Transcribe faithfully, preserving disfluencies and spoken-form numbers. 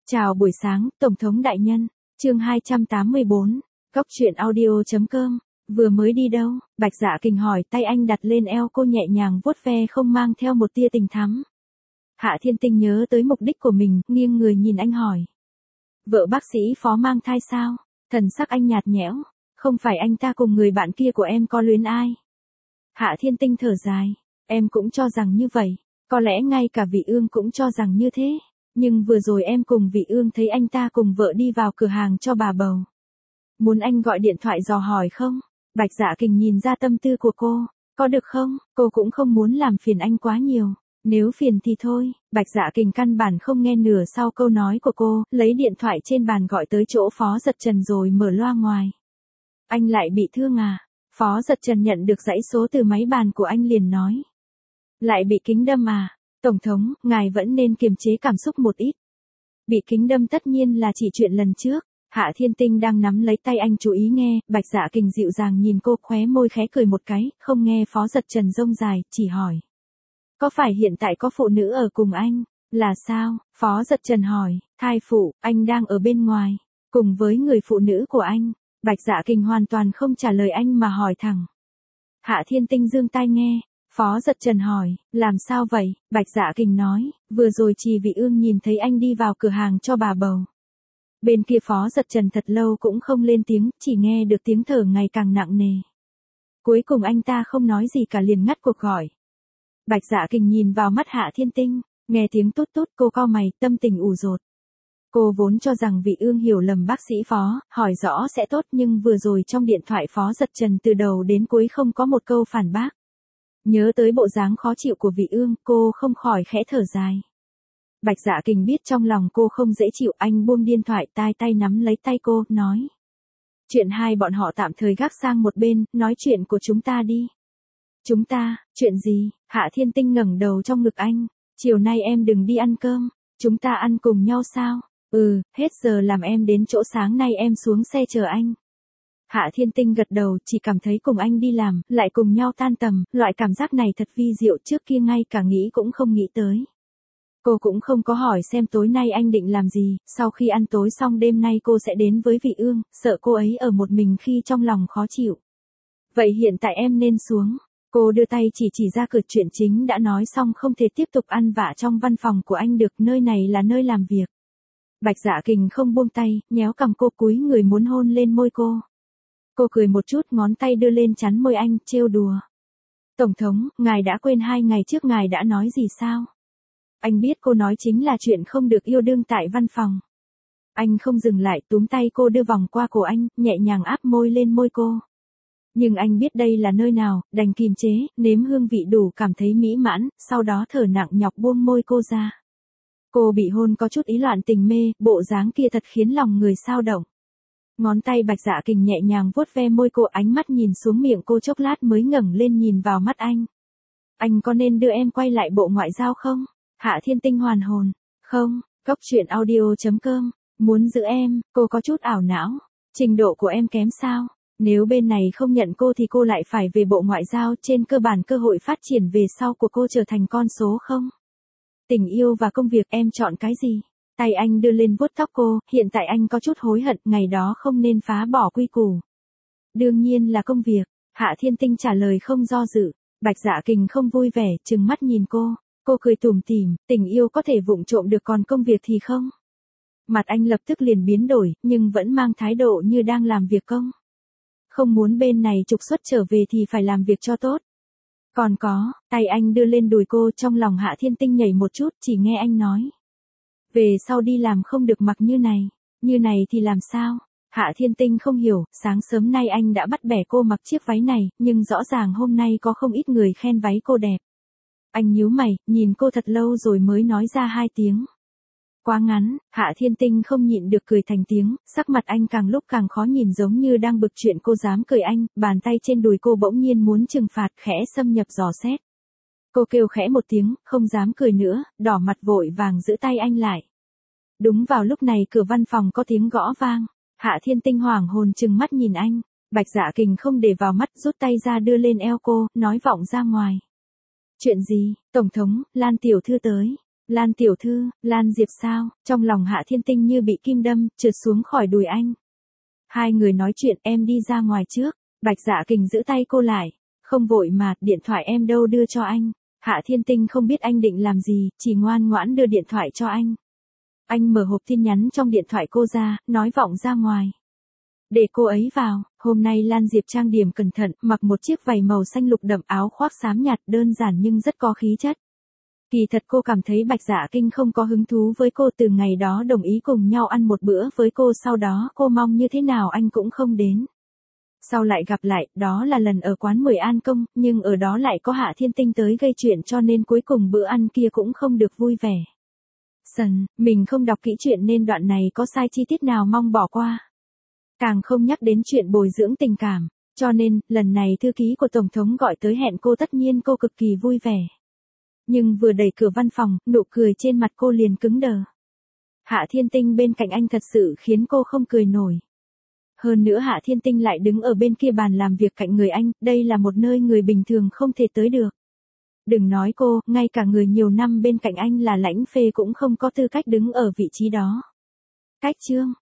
Chào buổi sáng, Tổng thống đại nhân. Chương hai trăm tám mươi bốn. Cóc truyện audio chấm com. Vừa mới đi đâu? Bạch Dạ Kình hỏi, tay anh đặt lên eo cô nhẹ nhàng vuốt ve không mang theo một tia tình thắm. Hạ Thiên Tinh nhớ tới mục đích của mình, nghiêng người nhìn anh hỏi. Vợ bác sĩ Phó mang thai sao? Thần sắc anh nhạt nhẽo. Không phải anh ta cùng người bạn kia của em có luyến ai? Hạ Thiên Tinh thở dài. Em cũng cho rằng như vậy. Có lẽ ngay cả Vị Ương cũng cho rằng như thế. Nhưng vừa rồi em cùng Vị Ương thấy anh ta cùng vợ đi vào cửa hàng cho bà bầu. Muốn anh gọi điện thoại dò hỏi không? Bạch Dạ Kình nhìn ra tâm tư của cô. Có được không? Cô cũng không muốn làm phiền anh quá nhiều. Nếu phiền thì thôi. Bạch Dạ Kình căn bản không nghe nửa sau câu nói của cô, lấy điện thoại trên bàn gọi tới chỗ Phó Giật Trần rồi mở loa ngoài. Anh lại bị thương à? Phó Giật Trần nhận được dãy số từ máy bàn của anh liền nói. Lại bị kính đâm à? Tổng thống, ngài vẫn nên kiềm chế cảm xúc một ít. Bị kính đâm tất nhiên là chỉ chuyện lần trước. Hạ Thiên Tinh đang nắm lấy tay anh chú ý nghe, Bạch Dạ Kình dịu dàng nhìn cô, khóe môi khẽ cười một cái, không nghe Phó Giật Trần rông dài, chỉ hỏi. Có phải hiện tại có phụ nữ ở cùng anh? Là sao? Phó Giật Trần hỏi, thai phụ, anh đang ở bên ngoài, cùng với người phụ nữ của anh. Bạch Dạ Kình hoàn toàn không trả lời anh mà hỏi thẳng. Hạ Thiên Tinh giương tai nghe. Phó Giật Trần hỏi, làm sao vậy? Bạch Dạ Kình nói, vừa rồi Trì Vị Ương nhìn thấy anh đi vào cửa hàng cho bà bầu. Bên kia Phó Giật Trần thật lâu cũng không lên tiếng, chỉ nghe được tiếng thở ngày càng nặng nề. Cuối cùng anh ta không nói gì cả liền ngắt cuộc gọi. Bạch Dạ Kình nhìn vào mắt Hạ Thiên Tinh, nghe tiếng tốt tốt cô cau mày, tâm tình ủ dột. Cô vốn cho rằng Vị Ương hiểu lầm bác sĩ Phó, hỏi rõ sẽ tốt nhưng vừa rồi trong điện thoại Phó Giật Trần từ đầu đến cuối không có một câu phản bác. Nhớ tới bộ dáng khó chịu của Vị Ương, cô không khỏi khẽ thở dài. Bạch Dạ Kình biết trong lòng cô không dễ chịu, anh buông điện thoại, tai tay nắm lấy tay cô, nói. Chuyện hai bọn họ tạm thời gác sang một bên, nói chuyện của chúng ta đi. Chúng ta, chuyện gì? Hạ Thiên Tinh ngẩng đầu trong ngực anh. Chiều nay em đừng đi ăn cơm, chúng ta ăn cùng nhau sao? Ừ, hết giờ làm em đến chỗ, sáng nay em xuống xe chờ anh. Hạ Thiên Tinh gật đầu, chỉ cảm thấy cùng anh đi làm, lại cùng nhau tan tầm, loại cảm giác này thật vi diệu, trước kia ngay cả nghĩ cũng không nghĩ tới. Cô cũng không có hỏi xem tối nay anh định làm gì, sau khi ăn tối xong đêm nay cô sẽ đến với Vị Ương, sợ cô ấy ở một mình khi trong lòng khó chịu. Vậy hiện tại em nên xuống. Cô đưa tay chỉ chỉ ra cửa, chuyện chính đã nói xong, không thể tiếp tục ăn vạ trong văn phòng của anh được, nơi này là nơi làm việc. Bạch Dạ Kình không buông tay, nhéo cằm cô, cúi người muốn hôn lên môi cô. Cô cười một chút, ngón tay đưa lên chắn môi anh, trêu đùa. Tổng thống, ngài đã quên hai ngày trước ngài đã nói gì sao? Anh biết cô nói chính là chuyện không được yêu đương tại văn phòng. Anh không dừng lại, túm tay cô đưa vòng qua cổ anh, nhẹ nhàng áp môi lên môi cô. Nhưng anh biết đây là nơi nào, đành kìm chế, nếm hương vị đủ cảm thấy mỹ mãn, sau đó thở nặng nhọc buông môi cô ra. Cô bị hôn có chút ý loạn tình mê, bộ dáng kia thật khiến lòng người xao động. Ngón tay Bạch Dạ Kình nhẹ nhàng vuốt ve môi cô, ánh mắt nhìn xuống miệng cô chốc lát mới ngẩng lên nhìn vào mắt anh. Anh có nên đưa em quay lại Bộ Ngoại giao không? Hạ Thiên Tinh hoàn hồn. Không, cóc truyện audio chấm com. Muốn giữ em, cô có chút ảo não. Trình độ của em kém sao? Nếu bên này không nhận cô thì cô lại phải về Bộ Ngoại giao, trên cơ bản cơ hội phát triển về sau của cô trở thành con số không? Tình yêu và công việc em chọn cái gì? Tay anh đưa lên vuốt tóc cô, hiện tại anh có chút hối hận, ngày đó không nên phá bỏ quy củ. Đương nhiên là công việc, Hạ Thiên Tinh trả lời không do dự. Bạch Dạ Kình không vui vẻ, trừng mắt nhìn cô, cô cười tủm tỉm, tình yêu có thể vụng trộm được còn công việc thì không. Mặt anh lập tức liền biến đổi, nhưng vẫn mang thái độ như đang làm việc công. Không muốn bên này trục xuất trở về thì phải làm việc cho tốt. Còn có, tay anh đưa lên đùi cô, trong lòng Hạ Thiên Tinh nhảy một chút, chỉ nghe anh nói. Về sau đi làm không được mặc như này. Như này thì làm sao? Hạ Thiên Tinh không hiểu, sáng sớm nay anh đã bắt bẻ cô mặc chiếc váy này, nhưng rõ ràng hôm nay có không ít người khen váy cô đẹp. Anh nhíu mày, nhìn cô thật lâu rồi mới nói ra hai tiếng. Quá ngắn. Hạ Thiên Tinh không nhịn được cười thành tiếng, sắc mặt anh càng lúc càng khó nhìn, giống như đang bực chuyện cô dám cười anh, bàn tay trên đùi cô bỗng nhiên muốn trừng phạt, khẽ xâm nhập dò xét. Cô kêu khẽ một tiếng, không dám cười nữa, đỏ mặt vội vàng giữ tay anh lại. Đúng vào lúc này cửa văn phòng có tiếng gõ vang. Hạ Thiên Tinh hoảng hồn trừng mắt nhìn anh. Bạch Dạ Kình không để vào mắt, rút tay ra đưa lên eo cô, nói vọng ra ngoài. Chuyện gì? Tổng thống, Lan tiểu thư tới. Lan tiểu thư, Lan Diệp sao? Trong lòng Hạ Thiên Tinh như bị kim đâm, trượt xuống khỏi đùi anh. Hai người nói chuyện, em đi ra ngoài trước. Bạch Dạ Kình giữ tay cô lại. Không vội mà, điện thoại em đâu đưa cho anh. Hạ Thiên Tinh không biết anh định làm gì, chỉ ngoan ngoãn đưa điện thoại cho anh. Anh mở hộp tin nhắn trong điện thoại cô ra, nói vọng ra ngoài. Để cô ấy vào, hôm nay Lan Diệp trang điểm cẩn thận, mặc một chiếc váy màu xanh lục đậm, áo khoác xám nhạt, đơn giản nhưng rất có khí chất. Kỳ thật cô cảm thấy Bạch Dạ Kinh không có hứng thú với cô, từ ngày đó đồng ý cùng nhau ăn một bữa với cô, sau đó cô mong như thế nào anh cũng không đến. Sau lại gặp lại, đó là lần ở quán Mười An Công, nhưng ở đó lại có Hạ Thiên Tinh tới gây chuyện, cho nên cuối cùng bữa ăn kia cũng không được vui vẻ. Sần, mình không đọc kỹ chuyện nên đoạn này có sai chi tiết nào mong bỏ qua. Càng không nhắc đến chuyện bồi dưỡng tình cảm, cho nên, lần này thư ký của Tổng thống gọi tới hẹn cô, tất nhiên cô cực kỳ vui vẻ. Nhưng vừa đẩy cửa văn phòng, nụ cười trên mặt cô liền cứng đờ. Hạ Thiên Tinh bên cạnh anh thật sự khiến cô không cười nổi. Hơn nữa Hạ Thiên Tinh lại đứng ở bên kia bàn làm việc cạnh người anh, đây là một nơi người bình thường không thể tới được. Đừng nói cô, ngay cả người nhiều năm bên cạnh anh là Lãnh Phê cũng không có tư cách đứng ở vị trí đó. Cách chương